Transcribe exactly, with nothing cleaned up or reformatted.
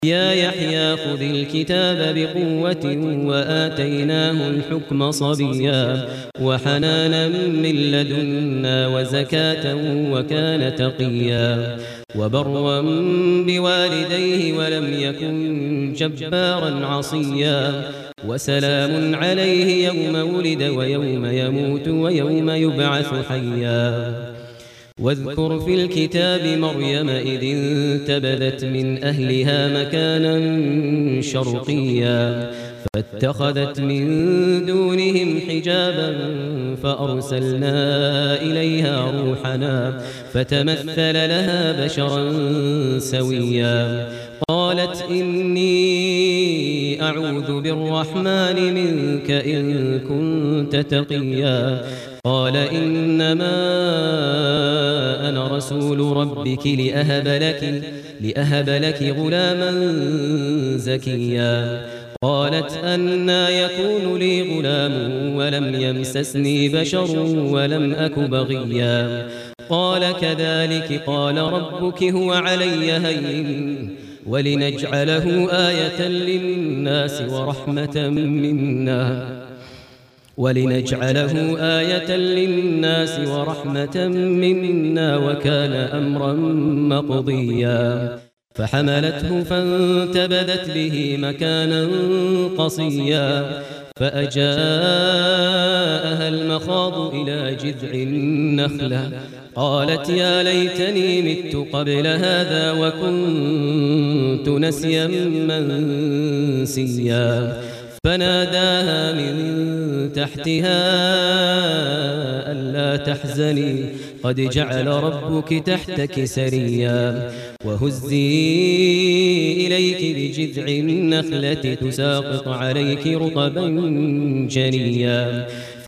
يا يحيى خذ الكتاب بقوة وآتيناه الحكم صبيا وحنانا من لدنا وزكاة وكان تقيا وبرا بوالديه ولم يكن جبارا عصيا وسلام عليه يوم ولد ويوم يموت ويوم يبعث حيا واذكر في الكتاب مريم إذ انتبذت من أهلها مكانا شرقيا فاتخذت من دونهم حجابا فأرسلنا إليها روحنا فتمثل لها بشرا سويا قالت إني أعوذ بالرحمن منك إن كنت تقيا قال إنما أنا رسول ربك لأهب لك, لأهب لك غلاما زكيا قالت أنى يكون لي غلام ولم يمسسني بشر ولم أك بغيا قال كذلك قال ربك هو علي هين ولنجعله آية للناس ورحمة منا ولنجعله آية للناس ورحمة منا وكان أمرا مقضيا فحملته فانتبذت به مكانا قصيا فأجاءها المخاض إلى جذع النخلة قالت يا ليتني مت قبل هذا وكنت نسيا منسيا فناداها من تحتها ألا تحزني قد جعل ربك تحتك سريا وهزي إليك بجذع النخلة تساقط عليك رطبا جنيا